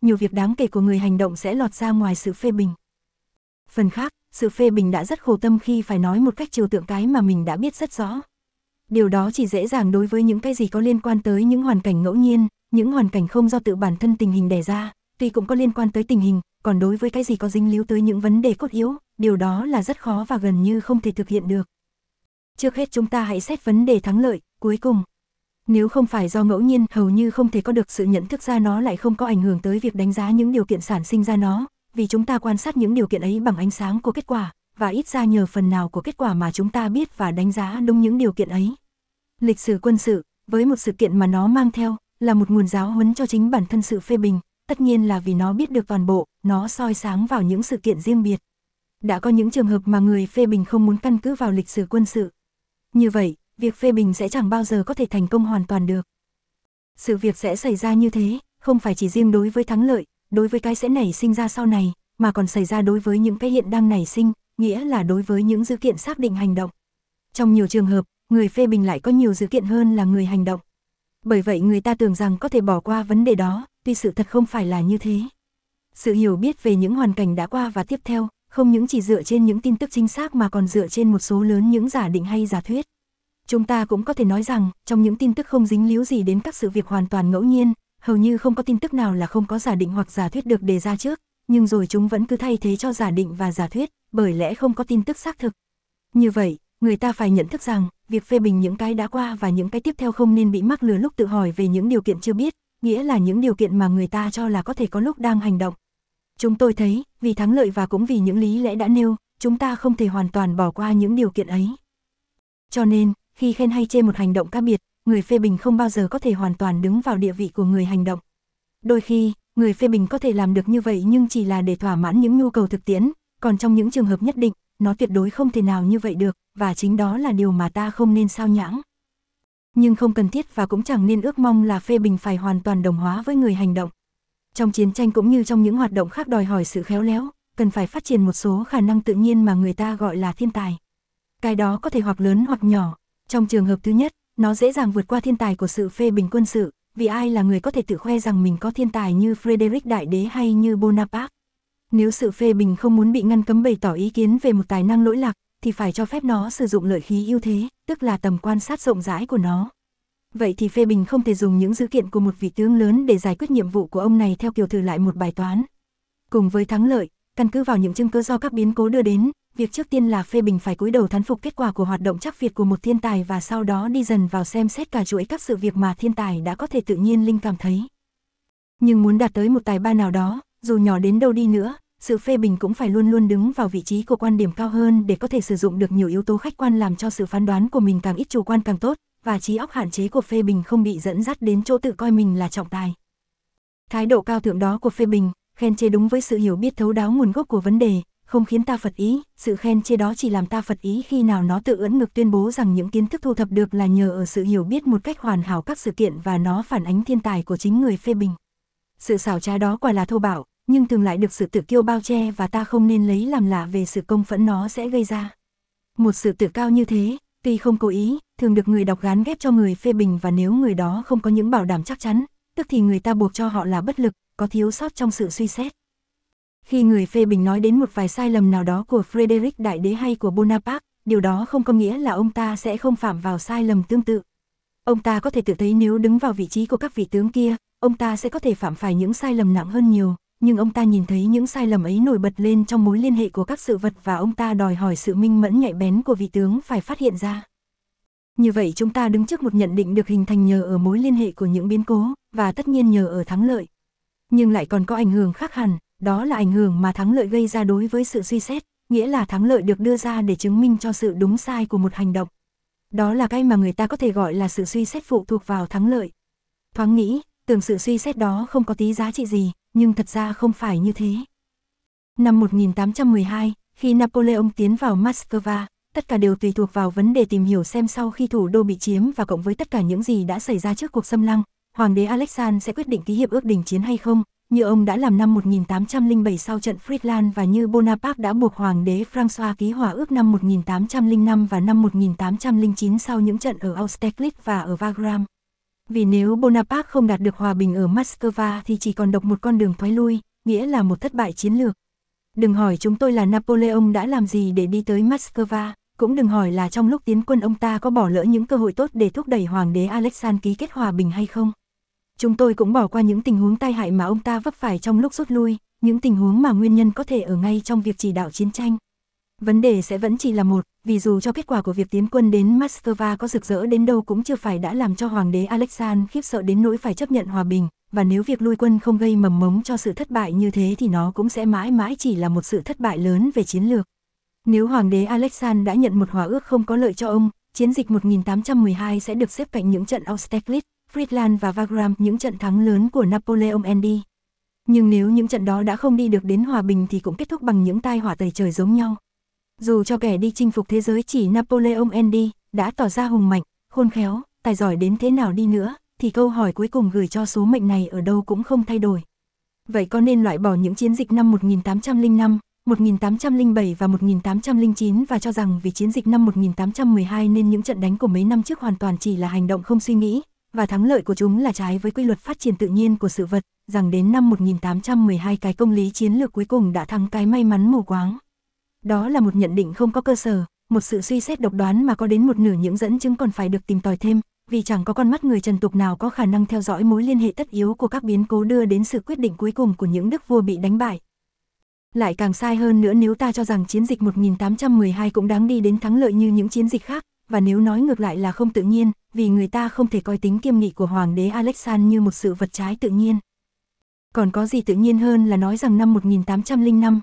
nhiều việc đáng kể của người hành động sẽ lọt ra ngoài sự phê bình. Phần khác, sự phê bình đã rất khổ tâm khi phải nói một cách trừu tượng cái mà mình đã biết rất rõ. Điều đó chỉ dễ dàng đối với những cái gì có liên quan tới những hoàn cảnh ngẫu nhiên, những hoàn cảnh không do tự bản thân tình hình đẻ ra, tuy cũng có liên quan tới tình hình, còn đối với cái gì có dính líu tới những vấn đề cốt yếu, điều đó là rất khó và gần như không thể thực hiện được. Trước hết chúng ta hãy xét vấn đề thắng lợi, cuối cùng. Nếu không phải do ngẫu nhiên, hầu như không thể có được sự nhận thức ra nó lại không có ảnh hưởng tới việc đánh giá những điều kiện sản sinh ra nó, vì chúng ta quan sát những điều kiện ấy bằng ánh sáng của kết quả, và ít ra nhờ phần nào của kết quả mà chúng ta biết và đánh giá đúng những điều kiện ấy. Lịch sử quân sự, với một sự kiện mà nó mang theo, là một nguồn giáo huấn cho chính bản thân sự phê bình, tất nhiên là vì nó biết được toàn bộ, nó soi sáng vào những sự kiện riêng biệt. Đã có những trường hợp mà người phê bình không muốn căn cứ vào lịch sử quân sự. Như vậy, việc phê bình sẽ chẳng bao giờ có thể thành công hoàn toàn được. Sự việc sẽ xảy ra như thế, không phải chỉ riêng đối với thắng lợi, đối với cái sẽ nảy sinh ra sau này, mà còn xảy ra đối với những cái hiện đang nảy sinh, nghĩa là đối với những dữ kiện xác định hành động. Trong nhiều trường hợp, người phê bình lại có nhiều dữ kiện hơn là người hành động. Bởi vậy người ta tưởng rằng có thể bỏ qua vấn đề đó, tuy sự thật không phải là như thế. Sự hiểu biết về những hoàn cảnh đã qua và tiếp theo, không những chỉ dựa trên những tin tức chính xác mà còn dựa trên một số lớn những giả định hay giả thuyết. Chúng ta cũng có thể nói rằng, trong những tin tức không dính líu gì đến các sự việc hoàn toàn ngẫu nhiên, hầu như không có tin tức nào là không có giả định hoặc giả thuyết được đề ra trước, nhưng rồi chúng vẫn cứ thay thế cho giả định và giả thuyết, bởi lẽ không có tin tức xác thực. Như vậy, người ta phải nhận thức rằng, việc phê bình những cái đã qua và những cái tiếp theo không nên bị mắc lừa lúc tự hỏi về những điều kiện chưa biết, nghĩa là những điều kiện mà người ta cho là có thể có lúc đang hành động. Chúng tôi thấy, vì thắng lợi và cũng vì những lý lẽ đã nêu, chúng ta không thể hoàn toàn bỏ qua những điều kiện ấy. Cho nên, khi khen hay chê một hành động cá biệt, người phê bình không bao giờ có thể hoàn toàn đứng vào địa vị của người hành động. Đôi khi, người phê bình có thể làm được như vậy nhưng chỉ là để thỏa mãn những nhu cầu thực tiễn, còn trong những trường hợp nhất định, nó tuyệt đối không thể nào như vậy được, và chính đó là điều mà ta không nên sao nhãng. Nhưng không cần thiết và cũng chẳng nên ước mong là phê bình phải hoàn toàn đồng hóa với người hành động. Trong chiến tranh cũng như trong những hoạt động khác đòi hỏi sự khéo léo, cần phải phát triển một số khả năng tự nhiên mà người ta gọi là thiên tài. Cái đó có thể hoặc lớn hoặc nhỏ. Trong trường hợp thứ nhất, nó dễ dàng vượt qua thiên tài của sự phê bình quân sự, vì ai là người có thể tự khoe rằng mình có thiên tài như Frederick Đại Đế hay như Bonaparte. Nếu sự phê bình không muốn bị ngăn cấm bày tỏ ý kiến về một tài năng lỗi lạc, thì phải cho phép nó sử dụng lợi khí ưu thế, tức là tầm quan sát rộng rãi của nó. Vậy thì phê bình không thể dùng những dữ kiện của một vị tướng lớn để giải quyết nhiệm vụ của ông này theo kiểu thử lại một bài toán. Cùng với thắng lợi, căn cứ vào những chứng cứ do các biến cố đưa đến, việc trước tiên là phê bình phải cúi đầu thán phục kết quả của hoạt động chắc Việt của một thiên tài và sau đó đi dần vào xem xét cả chuỗi các sự việc mà thiên tài đã có thể tự nhiên linh cảm thấy. Nhưng muốn đạt tới một tài ba nào đó, dù nhỏ đến đâu đi nữa, sự phê bình cũng phải luôn luôn đứng vào vị trí của quan điểm cao hơn để có thể sử dụng được nhiều yếu tố khách quan làm cho sự phán đoán của mình càng ít chủ quan càng tốt, và trí óc hạn chế của phê bình không bị dẫn dắt đến chỗ tự coi mình là trọng tài. Thái độ cao thượng đó của phê bình, khen chê đúng với sự hiểu biết thấu đáo nguồn gốc của vấn đề, không khiến ta phật ý, sự khen chê đó chỉ làm ta phật ý khi nào nó tự ưỡn ngực tuyên bố rằng những kiến thức thu thập được là nhờ ở sự hiểu biết một cách hoàn hảo các sự kiện và nó phản ánh thiên tài của chính người phê bình. Sự xảo trá đó quả là thô bạo, nhưng thường lại được sự tự kiêu bao che và ta không nên lấy làm lạ về sự công phẫn nó sẽ gây ra. Một sự tự cao như thế, tuy không cố ý, thường được người đọc gán ghép cho người phê bình và nếu người đó không có những bảo đảm chắc chắn, tức thì người ta buộc cho họ là bất lực, có thiếu sót trong sự suy xét. Khi người phê bình nói đến một vài sai lầm nào đó của Frederick Đại Đế hay của Bonaparte, điều đó không có nghĩa là ông ta sẽ không phạm vào sai lầm tương tự. Ông ta có thể tự thấy nếu đứng vào vị trí của các vị tướng kia, ông ta sẽ có thể phạm phải những sai lầm nặng hơn nhiều, nhưng ông ta nhìn thấy những sai lầm ấy nổi bật lên trong mối liên hệ của các sự vật và ông ta đòi hỏi sự minh mẫn nhạy bén của vị tướng phải phát hiện ra. Như vậy chúng ta đứng trước một nhận định được hình thành nhờ ở mối liên hệ của những biến cố, và tất nhiên nhờ ở thắng lợi. Nhưng lại còn có ảnh hưởng khác hẳn, đó là ảnh hưởng mà thắng lợi gây ra đối với sự suy xét, nghĩa là thắng lợi được đưa ra để chứng minh cho sự đúng sai của một hành động. Đó là cái mà người ta có thể gọi là sự suy xét phụ thuộc vào thắng lợi. Thoáng nghĩ, tưởng sự suy xét đó không có tí giá trị gì, nhưng thật ra không phải như thế. Năm 1812, khi Napoleon tiến vào Moscow, tất cả đều tùy thuộc vào vấn đề tìm hiểu xem sau khi thủ đô bị chiếm và cộng với tất cả những gì đã xảy ra trước cuộc xâm lăng, Hoàng đế Alexandre sẽ quyết định ký hiệp ước đình chiến hay không, như ông đã làm năm 1807 sau trận Friedland và như Bonaparte đã buộc Hoàng đế François ký hòa ước năm 1805 và năm 1809 sau những trận ở Austerlitz và ở Wagram. Vì nếu Bonaparte không đạt được hòa bình ở Moscow thì chỉ còn độc một con đường thoái lui, nghĩa là một thất bại chiến lược. Đừng hỏi chúng tôi là Napoleon đã làm gì để đi tới Moscow, cũng đừng hỏi là trong lúc tiến quân ông ta có bỏ lỡ những cơ hội tốt để thúc đẩy Hoàng đế Alexander ký kết hòa bình hay không. Chúng tôi cũng bỏ qua những tình huống tai hại mà ông ta vấp phải trong lúc rút lui, những tình huống mà nguyên nhân có thể ở ngay trong việc chỉ đạo chiến tranh. Vấn đề sẽ vẫn chỉ là một, vì dù cho kết quả của việc tiến quân đến Moscow có rực rỡ đến đâu cũng chưa phải đã làm cho Hoàng đế Alexander khiếp sợ đến nỗi phải chấp nhận hòa bình, và nếu việc lui quân không gây mầm mống cho sự thất bại như thế thì nó cũng sẽ mãi mãi chỉ là một sự thất bại lớn về chiến lược. Nếu Hoàng đế Alexander đã nhận một hòa ước không có lợi cho ông, chiến dịch 1812 sẽ được xếp cạnh những trận Austerlitz, Friedland và Wagram, những trận thắng lớn của Napoleon đi. Nhưng nếu những trận đó đã không đi được đến hòa bình thì cũng kết thúc bằng những tai họa tày trời giống nhau. Dù cho kẻ đi chinh phục thế giới chỉ Napoleon đi, đã tỏ ra hùng mạnh, khôn khéo, tài giỏi đến thế nào đi nữa, thì câu hỏi cuối cùng gửi cho số mệnh này ở đâu cũng không thay đổi. Vậy có nên loại bỏ những chiến dịch năm 1805, 1807 và 1809 và cho rằng vì chiến dịch năm 1812 nên những trận đánh của mấy năm trước hoàn toàn chỉ là hành động không suy nghĩ, và thắng lợi của chúng là trái với quy luật phát triển tự nhiên của sự vật, rằng đến năm 1812 cái công lý chiến lược cuối cùng đã thắng cái may mắn mù quáng. Đó là một nhận định không có cơ sở, một sự suy xét độc đoán mà có đến một nửa những dẫn chứng còn phải được tìm tòi thêm, vì chẳng có con mắt người trần tục nào có khả năng theo dõi mối liên hệ tất yếu của các biến cố đưa đến sự quyết định cuối cùng của những đức vua bị đánh bại. Lại càng sai hơn nữa nếu ta cho rằng chiến dịch 1812 cũng đáng đi đến thắng lợi như những chiến dịch khác, và nếu nói ngược lại là không tự nhiên, vì người ta không thể coi tính kiêm nghị của Hoàng đế Alexander như một sự vật trái tự nhiên. Còn có gì tự nhiên hơn là nói rằng năm 1805,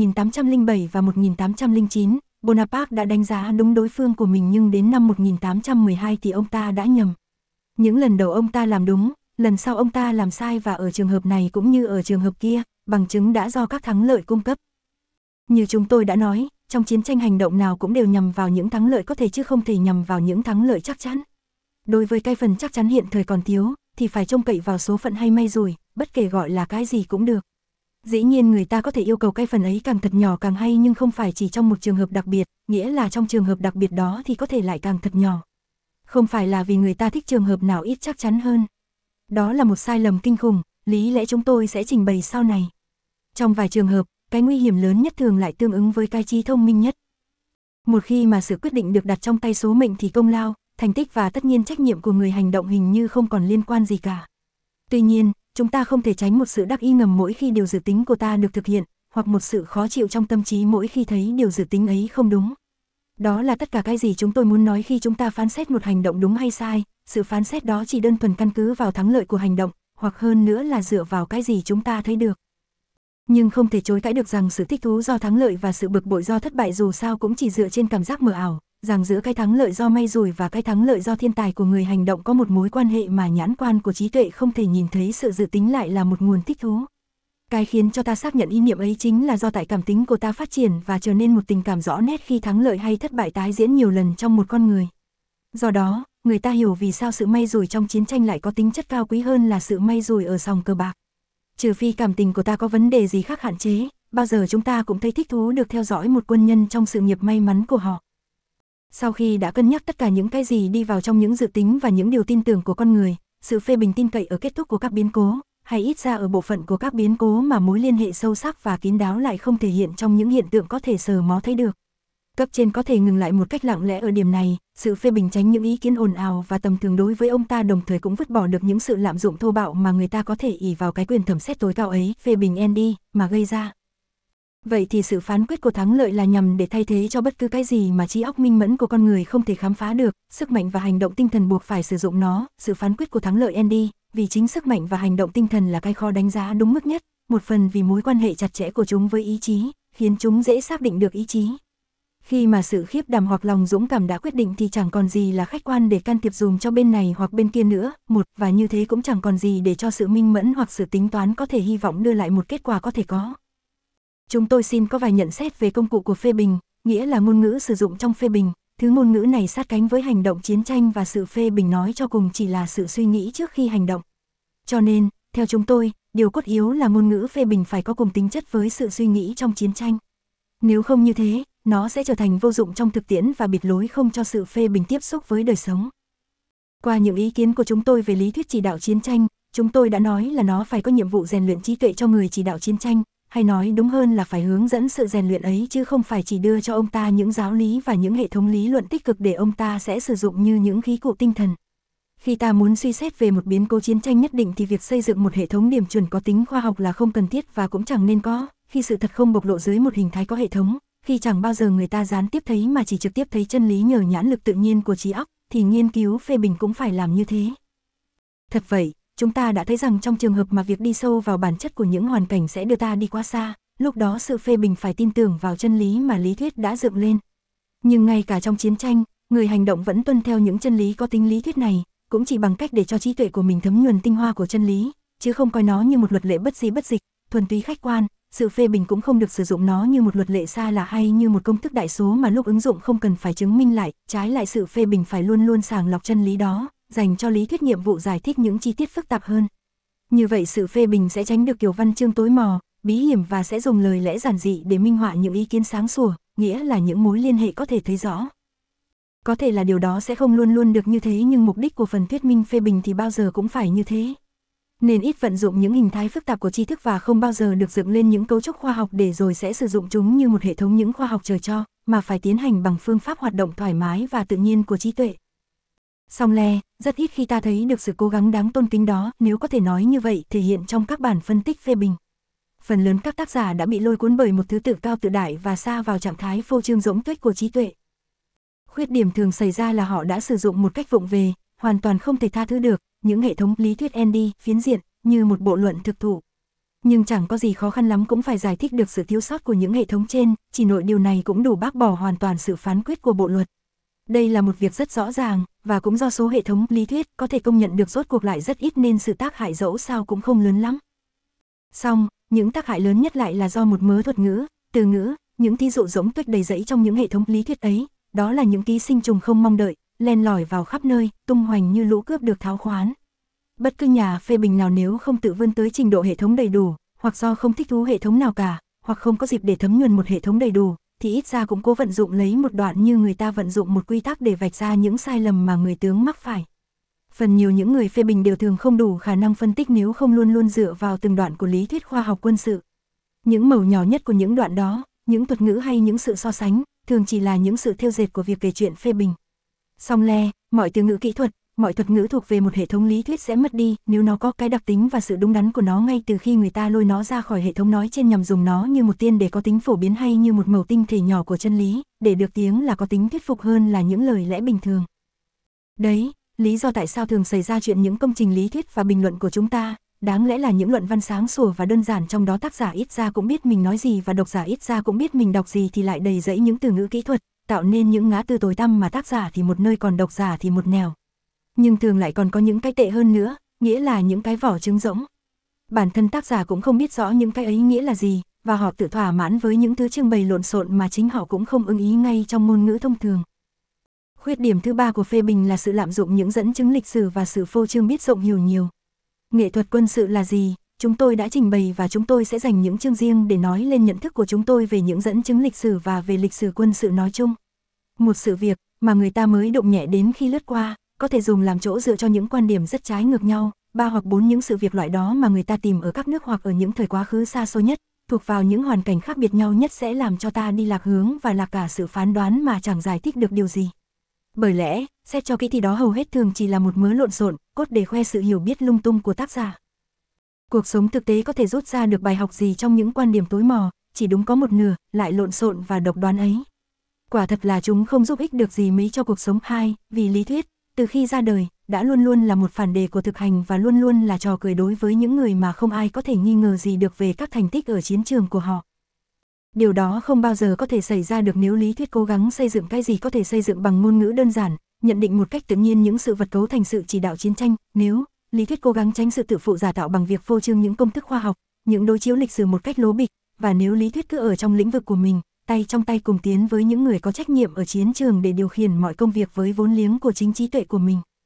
1807 và 1809, Bonaparte đã đánh giá đúng đối phương của mình nhưng đến năm 1812 thì ông ta đã nhầm. Những lần đầu ông ta làm đúng, lần sau ông ta làm sai và ở trường hợp này cũng như ở trường hợp kia, bằng chứng đã do các thắng lợi cung cấp. Như chúng tôi đã nói, trong chiến tranh hành động nào cũng đều nhằm vào những thắng lợi có thể chứ không thể nhằm vào những thắng lợi chắc chắn. Đối với cái phần chắc chắn hiện thời còn thiếu, thì phải trông cậy vào số phận hay may rủi, bất kể gọi là cái gì cũng được. Dĩ nhiên người ta có thể yêu cầu cái phần ấy càng thật nhỏ càng hay nhưng không phải chỉ trong một trường hợp đặc biệt, nghĩa là trong trường hợp đặc biệt đó thì có thể lại càng thật nhỏ. Không phải là vì người ta thích trường hợp nào ít chắc chắn hơn. Đó là một sai lầm kinh khủng, lý lẽ chúng tôi sẽ trình bày sau này. Trong vài trường hợp, cái nguy hiểm lớn nhất thường lại tương ứng với cái trí thông minh nhất. Một khi mà sự quyết định được đặt trong tay số mệnh thì công lao, thành tích và tất nhiên trách nhiệm của người hành động hình như không còn liên quan gì cả. Tuy nhiên, chúng ta không thể tránh một sự đắc ý ngầm mỗi khi điều dự tính của ta được thực hiện, hoặc một sự khó chịu trong tâm trí mỗi khi thấy điều dự tính ấy không đúng. Đó là tất cả cái gì chúng tôi muốn nói khi chúng ta phán xét một hành động đúng hay sai, sự phán xét đó chỉ đơn thuần căn cứ vào thắng lợi của hành động, hoặc hơn nữa là dựa vào cái gì chúng ta thấy được. Nhưng không thể chối cãi được rằng sự thích thú do thắng lợi và sự bực bội do thất bại dù sao cũng chỉ dựa trên cảm giác mờ ảo, rằng giữa cái thắng lợi do may rủi và cái thắng lợi do thiên tài của người hành động có một mối quan hệ mà nhãn quan của trí tuệ không thể nhìn thấy, sự dự tính lại là một nguồn thích thú. Cái khiến cho ta xác nhận ý niệm ấy chính là do tại cảm tính của ta phát triển và trở nên một tình cảm rõ nét khi thắng lợi hay thất bại tái diễn nhiều lần trong một con người. Do đó, người ta hiểu vì sao sự may rủi trong chiến tranh lại có tính chất cao quý hơn là sự may rủi ở sòng cờ bạc. Trừ phi cảm tình của ta có vấn đề gì khác hạn chế, bao giờ chúng ta cũng thấy thích thú được theo dõi một quân nhân trong sự nghiệp may mắn của họ. Sau khi đã cân nhắc tất cả những cái gì đi vào trong những dự tính và những điều tin tưởng của con người, sự phê bình tin cậy ở kết thúc của các biến cố, hay ít ra ở bộ phận của các biến cố mà mối liên hệ sâu sắc và kín đáo lại không thể hiện trong những hiện tượng có thể sờ mó thấy được. Cấp trên có thể ngừng lại một cách lặng lẽ ở điểm này, sự phê bình tránh những ý kiến ồn ào và tầm thường đối với ông ta, đồng thời cũng vứt bỏ được những sự lạm dụng thô bạo mà người ta có thể ỷ vào cái quyền thẩm xét tối cao ấy, phê bình Andy, mà gây ra. Vậy thì sự phán quyết của thắng lợi là nhằm để thay thế cho bất cứ cái gì mà trí óc minh mẫn của con người không thể khám phá được, sức mạnh và hành động tinh thần buộc phải sử dụng nó, sự phán quyết của thắng lợi Andy, vì chính sức mạnh và hành động tinh thần là cái khó đánh giá đúng mức nhất, một phần vì mối quan hệ chặt chẽ của chúng với ý chí, khiến chúng dễ xác định được ý chí. Khi mà sự khiếp đảm hoặc lòng dũng cảm đã quyết định thì chẳng còn gì là khách quan để can thiệp dùm cho bên này hoặc bên kia nữa, và như thế cũng chẳng còn gì để cho sự minh mẫn hoặc sự tính toán có thể hy vọng đưa lại một kết quả có thể có. Chúng tôi xin có vài nhận xét về công cụ của phê bình, nghĩa là ngôn ngữ sử dụng trong phê bình. Thứ ngôn ngữ này sát cánh với hành động chiến tranh và sự phê bình nói cho cùng chỉ là sự suy nghĩ trước khi hành động. Cho nên, theo chúng tôi, điều cốt yếu là ngôn ngữ phê bình phải có cùng tính chất với sự suy nghĩ trong chiến tranh. Nếu không như thế, nó sẽ trở thành vô dụng trong thực tiễn và bịt lối không cho sự phê bình tiếp xúc với đời sống. Qua những ý kiến của chúng tôi về lý thuyết chỉ đạo chiến tranh, chúng tôi đã nói là nó phải có nhiệm vụ rèn luyện trí tuệ cho người chỉ đạo chiến tranh, hay nói đúng hơn là phải hướng dẫn sự rèn luyện ấy chứ không phải chỉ đưa cho ông ta những giáo lý và những hệ thống lý luận tích cực để ông ta sẽ sử dụng như những khí cụ tinh thần. Khi ta muốn suy xét về một biến cố chiến tranh nhất định thì việc xây dựng một hệ thống điểm chuẩn có tính khoa học là không cần thiết và cũng chẳng nên có, khi sự thật không bộc lộ dưới một hình thái có hệ thống, khi chẳng bao giờ người ta gián tiếp thấy mà chỉ trực tiếp thấy chân lý nhờ nhãn lực tự nhiên của trí óc, thì nghiên cứu phê bình cũng phải làm như thế. Thật vậy, chúng ta đã thấy rằng trong trường hợp mà việc đi sâu vào bản chất của những hoàn cảnh sẽ đưa ta đi quá xa, lúc đó sự phê bình phải tin tưởng vào chân lý mà lý thuyết đã dựng lên. Nhưng ngay cả trong chiến tranh, người hành động vẫn tuân theo những chân lý có tính lý thuyết này, cũng chỉ bằng cách để cho trí tuệ của mình thấm nhuần tinh hoa của chân lý, chứ không coi nó như một luật lệ bất di bất dịch, thuần túy khách quan. Sự phê bình cũng không được sử dụng nó như một luật lệ xa lạ hay như một công thức đại số mà lúc ứng dụng không cần phải chứng minh lại, trái lại sự phê bình phải luôn luôn sàng lọc chân lý đó, dành cho lý thuyết nhiệm vụ giải thích những chi tiết phức tạp hơn. Như vậy sự phê bình sẽ tránh được kiểu văn chương tối mò, bí hiểm và sẽ dùng lời lẽ giản dị để minh họa những ý kiến sáng sủa, nghĩa là những mối liên hệ có thể thấy rõ. Có thể là điều đó sẽ không luôn luôn được như thế nhưng mục đích của phần thuyết minh phê bình thì bao giờ cũng phải như thế. Nên ít vận dụng những hình thái phức tạp của tri thức và không bao giờ được dựng lên những cấu trúc khoa học để rồi sẽ sử dụng chúng như một hệ thống những khoa học trời cho, mà phải tiến hành bằng phương pháp hoạt động thoải mái và tự nhiên của trí tuệ. Song le, rất ít khi ta thấy được sự cố gắng đáng tôn kính đó, nếu có thể nói như vậy, thể hiện trong các bản phân tích phê bình. Phần lớn các tác giả đã bị lôi cuốn bởi một thứ tự cao tự đại và sa vào trạng thái phô trương rỗng tuếch của trí tuệ. Khuyết điểm thường xảy ra là họ đã sử dụng một cách vụng về, hoàn toàn không thể tha thứ được, những hệ thống lý thuyết ND, phiến diện, như một bộ luận thực thụ. Nhưng chẳng có gì khó khăn lắm cũng phải giải thích được sự thiếu sót của những hệ thống trên, chỉ nội điều này cũng đủ bác bỏ hoàn toàn sự phán quyết của bộ luật. Đây là một việc rất rõ ràng, và cũng do số hệ thống lý thuyết có thể công nhận được rốt cuộc lại rất ít nên sự tác hại dẫu sao cũng không lớn lắm. Song, những tác hại lớn nhất lại là do một mớ thuật ngữ, từ ngữ, những thí dụ rỗng tuếch đầy rẫy trong những hệ thống lý thuyết ấy, đó là những ký sinh trùng không mong đợi, len lỏi vào khắp nơi, tung hoành như lũ cướp được tháo khoán. Bất cứ nhà phê bình nào nếu không tự vươn tới trình độ hệ thống đầy đủ, hoặc do không thích thú hệ thống nào cả, hoặc không có dịp để thấm nhuần một hệ thống đầy đủ, thì ít ra cũng cố vận dụng lấy một đoạn như người ta vận dụng một quy tắc để vạch ra những sai lầm mà người tướng mắc phải. Phần nhiều những người phê bình đều thường không đủ khả năng phân tích nếu không luôn luôn dựa vào từng đoạn của lý thuyết khoa học quân sự. Những mẩu nhỏ nhất của những đoạn đó, những thuật ngữ hay những sự so sánh, thường chỉ là những sự thêu dệt của việc kể chuyện phê bình. Song le, mọi từ ngữ kỹ thuật, mọi thuật ngữ thuộc về một hệ thống lý thuyết sẽ mất đi nếu nó có cái đặc tính và sự đúng đắn của nó ngay từ khi người ta lôi nó ra khỏi hệ thống nói trên nhằm dùng nó như một tiên để có tính phổ biến hay như một mẩu tinh thể nhỏ của chân lý, để được tiếng là có tính thuyết phục hơn là những lời lẽ bình thường. Đấy, lý do tại sao thường xảy ra chuyện những công trình lý thuyết và bình luận của chúng ta, đáng lẽ là những luận văn sáng sủa và đơn giản trong đó tác giả ít ra cũng biết mình nói gì và độc giả ít ra cũng biết mình đọc gì thì lại đầy rẫy những từ ngữ kỹ thuật, tạo nên những ngã tư tối tăm mà tác giả thì một nơi còn độc giả thì một nẻo. Nhưng thường lại còn có những cái tệ hơn nữa, nghĩa là những cái vỏ trứng rỗng. Bản thân tác giả cũng không biết rõ những cái ấy nghĩa là gì, và họ tự thỏa mãn với những thứ trưng bày lộn xộn mà chính họ cũng không ưng ý ngay trong ngôn ngữ thông thường. Khuyết điểm thứ ba của phê bình là sự lạm dụng những dẫn chứng lịch sử và sự phô trương biết rộng hiểu nhiều. Nghệ thuật quân sự là gì? Chúng tôi đã trình bày và chúng tôi sẽ dành những chương riêng để nói lên nhận thức của chúng tôi về những dẫn chứng lịch sử và về lịch sử quân sự nói chung. Một sự việc mà người ta mới đụng nhẹ đến khi lướt qua, có thể dùng làm chỗ dựa cho những quan điểm rất trái ngược nhau, 3 hoặc 4 những sự việc loại đó mà người ta tìm ở các nước hoặc ở những thời quá khứ xa xôi nhất, thuộc vào những hoàn cảnh khác biệt nhau nhất sẽ làm cho ta đi lạc hướng và lạc cả sự phán đoán mà chẳng giải thích được điều gì. Bởi lẽ, xét cho kỹ thì đó hầu hết thường chỉ là một mớ lộn xộn, cốt để khoe sự hiểu biết lung tung của tác giả. Cuộc sống thực tế có thể rút ra được bài học gì trong những quan điểm tối mò, chỉ đúng có một nửa, lại lộn xộn và độc đoán ấy. Quả thật là chúng không giúp ích được gì mấy cho cuộc sống. Vì lý thuyết, từ khi ra đời, đã luôn luôn là một phản đề của thực hành và luôn luôn là trò cười đối với những người mà không ai có thể nghi ngờ gì được về các thành tích ở chiến trường của họ. Điều đó không bao giờ có thể xảy ra được nếu lý thuyết cố gắng xây dựng cái gì có thể xây dựng bằng ngôn ngữ đơn giản, nhận định một cách tự nhiên những sự vật cấu thành sự chỉ đạo chiến tranh. Nếu lý thuyết cố gắng tránh sự tự phụ giả tạo bằng việc phô trương những công thức khoa học, những đối chiếu lịch sử một cách lố bịch, và nếu lý thuyết cứ ở trong lĩnh vực của mình, tay trong tay cùng tiến với những người có trách nhiệm ở chiến trường để điều khiển mọi công việc với vốn liếng của chính trí tuệ của mình.